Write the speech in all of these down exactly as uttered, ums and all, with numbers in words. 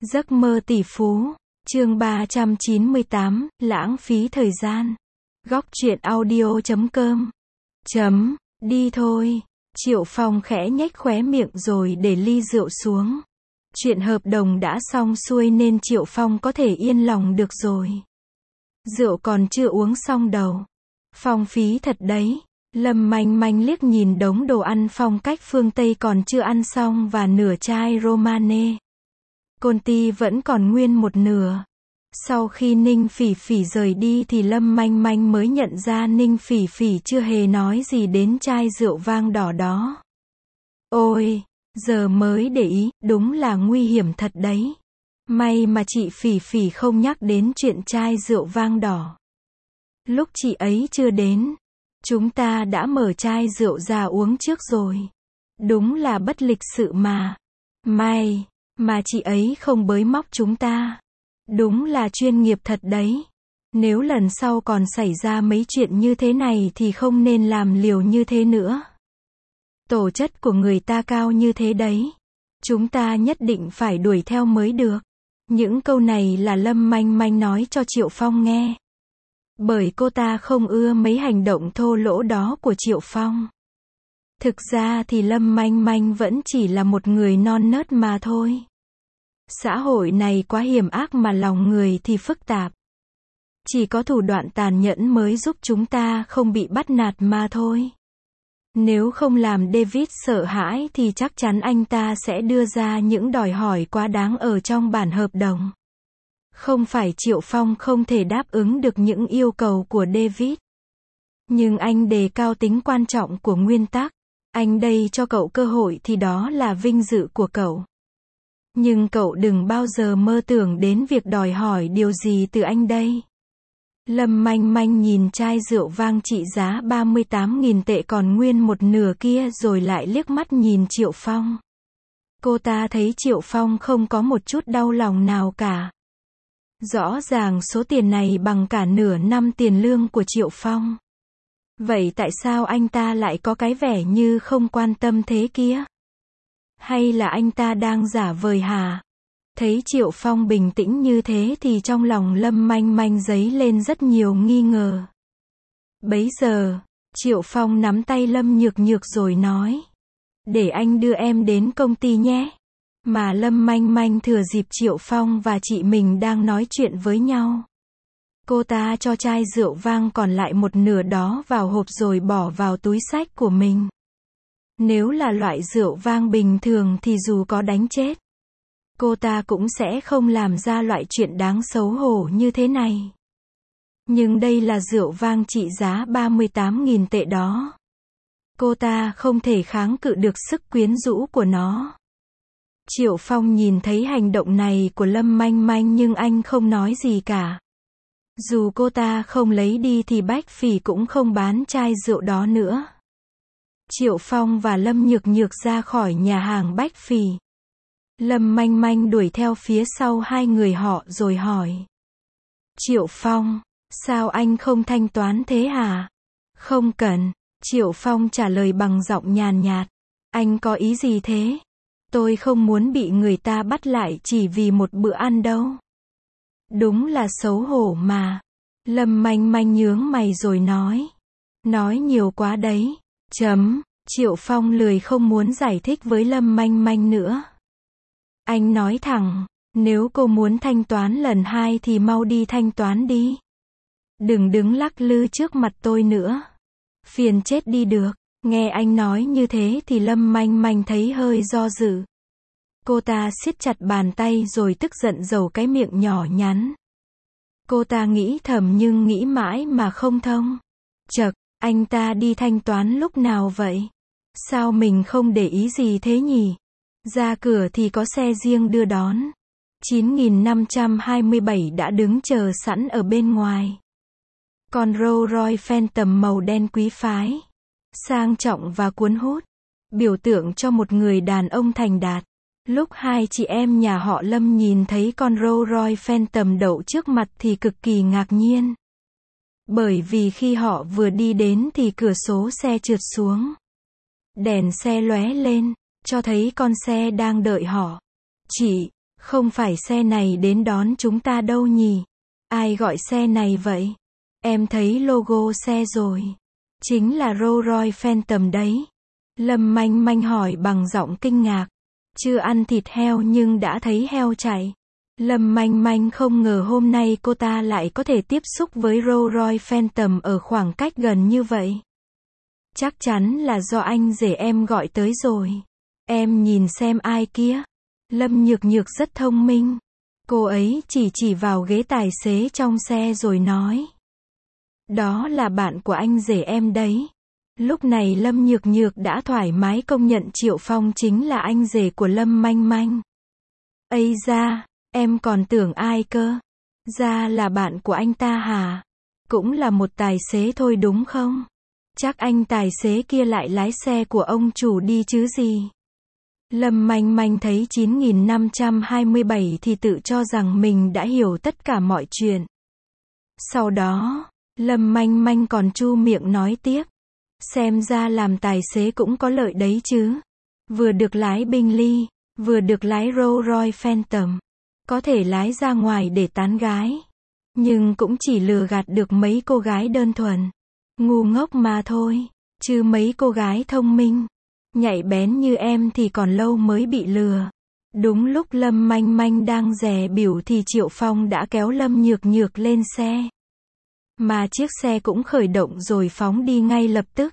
Giấc mơ tỷ phú, chương ba trăm chín mươi tám, lãng phí thời gian. Góc truyện audio chấm com. Chấm, đi thôi. Triệu Phong khẽ nhếch khóe miệng rồi để ly rượu xuống. Chuyện hợp đồng đã xong xuôi nên Triệu Phong có thể yên lòng được rồi. Rượu còn chưa uống xong đâu. Phong phí thật đấy. Lâm Manh Manh liếc nhìn đống đồ ăn phong cách phương Tây còn chưa ăn xong và nửa chai Romane. Conti vẫn còn nguyên một nửa. Sau khi Ninh Phỉ Phỉ rời đi thì Lâm Manh Manh mới nhận ra Ninh Phỉ Phỉ chưa hề nói gì đến chai rượu vang đỏ đó. Ôi, giờ mới để ý, đúng là nguy hiểm thật đấy. May mà chị Phỉ Phỉ không nhắc đến chuyện chai rượu vang đỏ. Lúc chị ấy chưa đến, chúng ta đã mở chai rượu ra uống trước rồi. Đúng là bất lịch sự mà. May mà chị ấy không bới móc chúng ta. Đúng là chuyên nghiệp thật đấy. Nếu lần sau còn xảy ra mấy chuyện như thế này thì không nên làm liều như thế nữa. Tổ chất của người ta cao như thế đấy. Chúng ta nhất định phải đuổi theo mới được. Những câu này là Lâm Manh Manh nói cho Triệu Phong nghe. Bởi cô ta không ưa mấy hành động thô lỗ đó của Triệu Phong. Thực ra thì Lâm Manh Manh vẫn chỉ là một người non nớt mà thôi. Xã hội này quá hiểm ác mà lòng người thì phức tạp. Chỉ có thủ đoạn tàn nhẫn mới giúp chúng ta không bị bắt nạt mà thôi. Nếu không làm David sợ hãi thì chắc chắn anh ta sẽ đưa ra những đòi hỏi quá đáng ở trong bản hợp đồng. Không phải Triệu Phong không thể đáp ứng được những yêu cầu của David. Nhưng anh đề cao tính quan trọng của nguyên tắc. Anh đây cho cậu cơ hội thì đó là vinh dự của cậu. Nhưng cậu đừng bao giờ mơ tưởng đến việc đòi hỏi điều gì từ anh đây. Lâm Manh Manh nhìn chai rượu vang trị giá ba mươi tám nghìn tệ còn nguyên một nửa kia rồi lại liếc mắt nhìn Triệu Phong. Cô ta thấy Triệu Phong không có một chút đau lòng nào cả. Rõ ràng số tiền này bằng cả nửa năm tiền lương của Triệu Phong. Vậy tại sao anh ta lại có cái vẻ như không quan tâm thế kia? Hay là anh ta đang giả vời hả? Thấy Triệu Phong bình tĩnh như thế thì trong lòng Lâm Manh Manh dấy lên rất nhiều nghi ngờ. Bấy giờ, Triệu Phong nắm tay Lâm Nhược Nhược rồi nói. Để anh đưa em đến công ty nhé. Mà Lâm Manh Manh thừa dịp Triệu Phong và chị mình đang nói chuyện với nhau. Cô ta cho chai rượu vang còn lại một nửa đó vào hộp rồi bỏ vào túi xách của mình. Nếu là loại rượu vang bình thường thì dù có đánh chết, cô ta cũng sẽ không làm ra loại chuyện đáng xấu hổ như thế này. Nhưng đây là rượu vang trị giá ba mươi tám nghìn tệ đó. Cô ta không thể kháng cự được sức quyến rũ của nó. Triệu Phong nhìn thấy hành động này của Lâm Manh Manh nhưng anh không nói gì cả. Dù cô ta không lấy đi thì Bách Phỉ cũng không bán chai rượu đó nữa. Triệu Phong và Lâm Nhược Nhược ra khỏi nhà hàng Bách Phỉ. Lâm Manh Manh đuổi theo phía sau hai người họ rồi hỏi. Triệu Phong, sao anh không thanh toán thế hả? Không cần, Triệu Phong trả lời bằng giọng nhàn nhạt. Anh có ý gì thế? Tôi không muốn bị người ta bắt lại chỉ vì một bữa ăn đâu. Đúng là xấu hổ mà. Lâm Manh Manh nhướng mày rồi nói. Nói nhiều quá đấy. Chấm, Triệu Phong lười không muốn giải thích với Lâm Manh Manh nữa. Anh nói thẳng, nếu cô muốn thanh toán lần hai thì mau đi thanh toán đi. Đừng đứng lắc lư trước mặt tôi nữa. Phiền chết đi được. Nghe anh nói như thế thì Lâm Manh Manh thấy hơi do dự. Cô ta siết chặt bàn tay rồi tức giận dầu cái miệng nhỏ nhắn. Cô ta nghĩ thầm nhưng nghĩ mãi mà không thông. Chậc, anh ta đi thanh toán lúc nào vậy? Sao mình không để ý gì thế nhỉ? Ra cửa thì có xe riêng đưa đón. chín nghìn năm trăm hai mươi bảy đã đứng chờ sẵn ở bên ngoài. Còn Rolls Royce Phantom màu đen quý phái. Sang trọng và cuốn hút. Biểu tượng cho một người đàn ông thành đạt. Lúc hai chị em nhà họ Lâm nhìn thấy con Rolls Royce Phantom đậu trước mặt thì cực kỳ ngạc nhiên. Bởi vì khi họ vừa đi đến thì cửa sổ xe trượt xuống. Đèn xe lóe lên, cho thấy con xe đang đợi họ. Chị, Không phải xe này đến đón chúng ta đâu nhỉ? Ai gọi xe này vậy? Em thấy logo xe rồi. Chính là Rolls Royce Phantom đấy. Lâm Manh Manh hỏi bằng giọng kinh ngạc. Chưa ăn thịt heo nhưng đã thấy heo chạy. Lâm Manh Manh không ngờ hôm nay cô ta lại có thể tiếp xúc với Rolls Royce Phantom ở khoảng cách gần như vậy. Chắc chắn là do anh rể em gọi tới rồi. Em nhìn xem ai kia. Lâm Nhược Nhược rất thông minh. Cô ấy chỉ chỉ vào ghế tài xế trong xe rồi nói. Đó là bạn của anh rể em đấy. Lúc này Lâm Nhược Nhược đã thoải mái công nhận Triệu Phong chính là anh rể của Lâm Manh Manh. Ây da, em còn tưởng ai cơ? Ra là bạn của anh ta hả? Cũng là một tài xế thôi đúng không? Chắc anh tài xế kia lại lái xe của ông chủ đi chứ gì. Lâm Manh Manh thấy chín nghìn năm trăm hai mươi bảy thì tự cho rằng mình đã hiểu tất cả mọi chuyện. Sau đó, Lâm Manh Manh còn chu miệng nói tiếp. Xem ra làm tài xế cũng có lợi đấy chứ. Vừa được lái Bentley, vừa được lái Rolls Royce Phantom. Có thể lái ra ngoài để tán gái. Nhưng cũng chỉ lừa gạt được mấy cô gái đơn thuần. Ngu ngốc mà thôi. Chứ mấy cô gái thông minh, nhạy bén như em thì còn lâu mới bị lừa. Đúng lúc Lâm Manh Manh đang dè bỉu thì Triệu Phong đã kéo Lâm Nhược Nhược lên xe. Mà chiếc xe cũng khởi động rồi phóng đi ngay lập tức.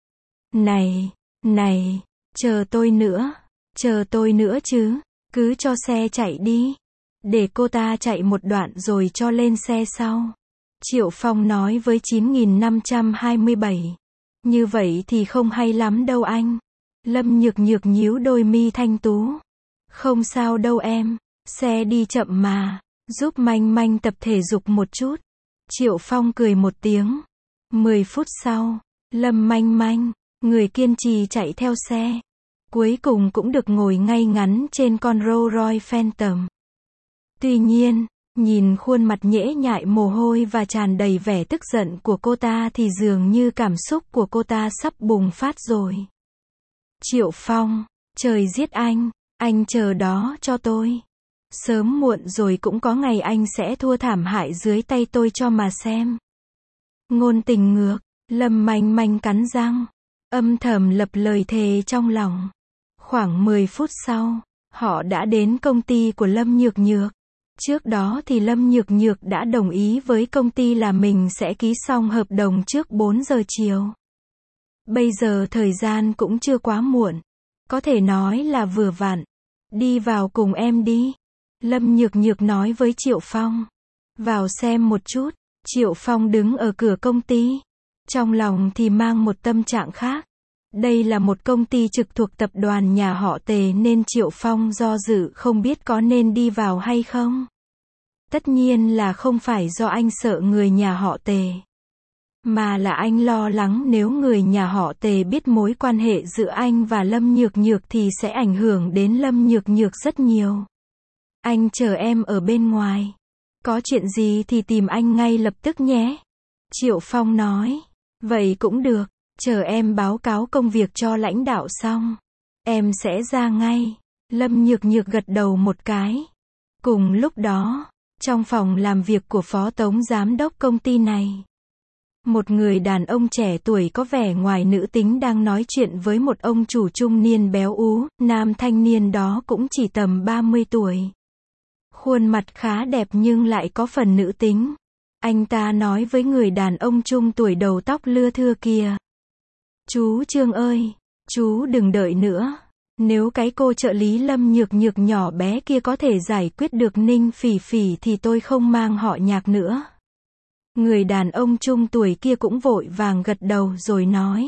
Này, này, chờ tôi nữa, chờ tôi nữa chứ, cứ cho xe chạy đi. Để cô ta chạy một đoạn rồi cho lên xe sau. Triệu Phong nói với chín nghìn năm trăm hai mươi bảy. Như vậy thì không hay lắm đâu anh. Lâm Nhược Nhược nhíu đôi mi thanh tú. Không sao đâu em, xe đi chậm mà, giúp Manh Manh tập thể dục một chút. Triệu Phong cười một tiếng. Mười phút sau, Lâm Manh Manh, người kiên trì chạy theo xe, cuối cùng cũng được ngồi ngay ngắn trên con Rolls Royce Phantom. Tuy nhiên, nhìn khuôn mặt nhễ nhại mồ hôi và tràn đầy vẻ tức giận của cô ta thì dường như cảm xúc của cô ta sắp bùng phát rồi. Triệu Phong, trời giết anh, anh chờ đó cho tôi. Sớm muộn rồi cũng có ngày anh sẽ thua thảm hại dưới tay tôi cho mà xem. Ngôn tình ngược, Lâm Manh Manh cắn răng, âm thầm lập lời thề trong lòng. Khoảng mười phút sau, họ đã đến công ty của Lâm Nhược Nhược. Trước đó thì Lâm Nhược Nhược đã đồng ý với công ty là mình sẽ ký xong hợp đồng trước bốn giờ chiều. Bây giờ thời gian cũng chưa quá muộn, có thể nói là vừa vặn. Đi vào cùng em đi. Lâm Nhược Nhược nói với Triệu Phong. Vào xem một chút. Triệu Phong đứng ở cửa công ty. Trong lòng thì mang một tâm trạng khác. Đây là một công ty trực thuộc tập đoàn nhà họ Tề nên Triệu Phong do dự không biết có nên đi vào hay không. Tất nhiên là không phải do anh sợ người nhà họ Tề, mà là anh lo lắng nếu người nhà họ Tề biết mối quan hệ giữa anh và Lâm Nhược Nhược thì sẽ ảnh hưởng đến Lâm Nhược Nhược rất nhiều. Anh chờ em ở bên ngoài. Có chuyện gì thì tìm anh ngay lập tức nhé. Triệu Phong nói. Vậy cũng được. Chờ em báo cáo công việc cho lãnh đạo xong, em sẽ ra ngay. Lâm Nhược Nhược gật đầu một cái. Cùng lúc đó, trong phòng làm việc của phó tổng giám đốc công ty này, một người đàn ông trẻ tuổi có vẻ ngoài nữ tính đang nói chuyện với một ông chủ trung niên béo ú. Nam thanh niên đó cũng chỉ tầm ba mươi tuổi. Khuôn mặt khá đẹp nhưng lại có phần nữ tính. Anh ta nói với người đàn ông trung tuổi đầu tóc lưa thưa kia. Chú Trương ơi, chú đừng đợi nữa. Nếu cái cô trợ lý Lâm Nhược Nhược nhỏ bé kia có thể giải quyết được Ninh Phỉ Phỉ thì tôi không mang họ Nhạc nữa. Người đàn ông trung tuổi kia cũng vội vàng gật đầu rồi nói.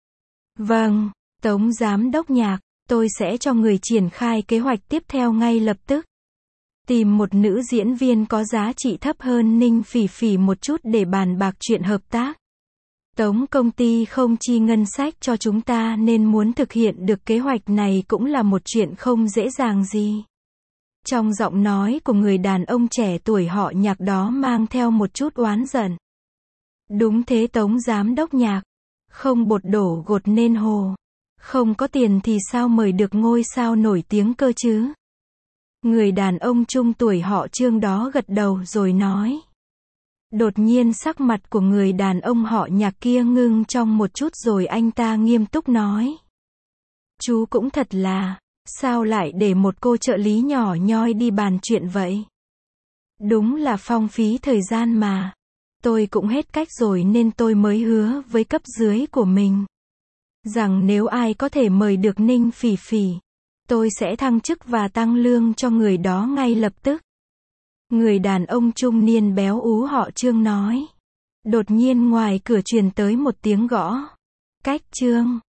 Vâng, Tống Giám đốc Nhạc, tôi sẽ cho người triển khai kế hoạch tiếp theo ngay lập tức. Tìm một nữ diễn viên có giá trị thấp hơn Ninh Phỉ Phỉ một chút để bàn bạc chuyện hợp tác. Tống công ty không chi ngân sách cho chúng ta nên muốn thực hiện được kế hoạch này cũng là một chuyện không dễ dàng gì. Trong giọng nói của người đàn ông trẻ tuổi họ Nhạc đó mang theo một chút oán giận. Đúng thế Tống Giám đốc Nhạc. Không bột đổ gột nên hồ. Không có tiền thì sao mời được ngôi sao nổi tiếng cơ chứ? Người đàn ông trung tuổi họ Trương đó gật đầu rồi nói. Đột nhiên sắc mặt của người đàn ông họ Nhạc kia ngưng trong một chút rồi anh ta nghiêm túc nói. Chú cũng thật là, sao lại để một cô trợ lý nhỏ nhoi đi bàn chuyện vậy? Đúng là phong phí thời gian mà. Tôi cũng hết cách rồi nên tôi mới hứa với cấp dưới của mình rằng nếu ai có thể mời được Ninh Phỉ Phỉ, tôi sẽ thăng chức và tăng lương cho người đó ngay lập tức. Người đàn ông trung niên béo ú họ Trương nói. Đột nhiên ngoài cửa truyền tới một tiếng gõ. Cách Trương.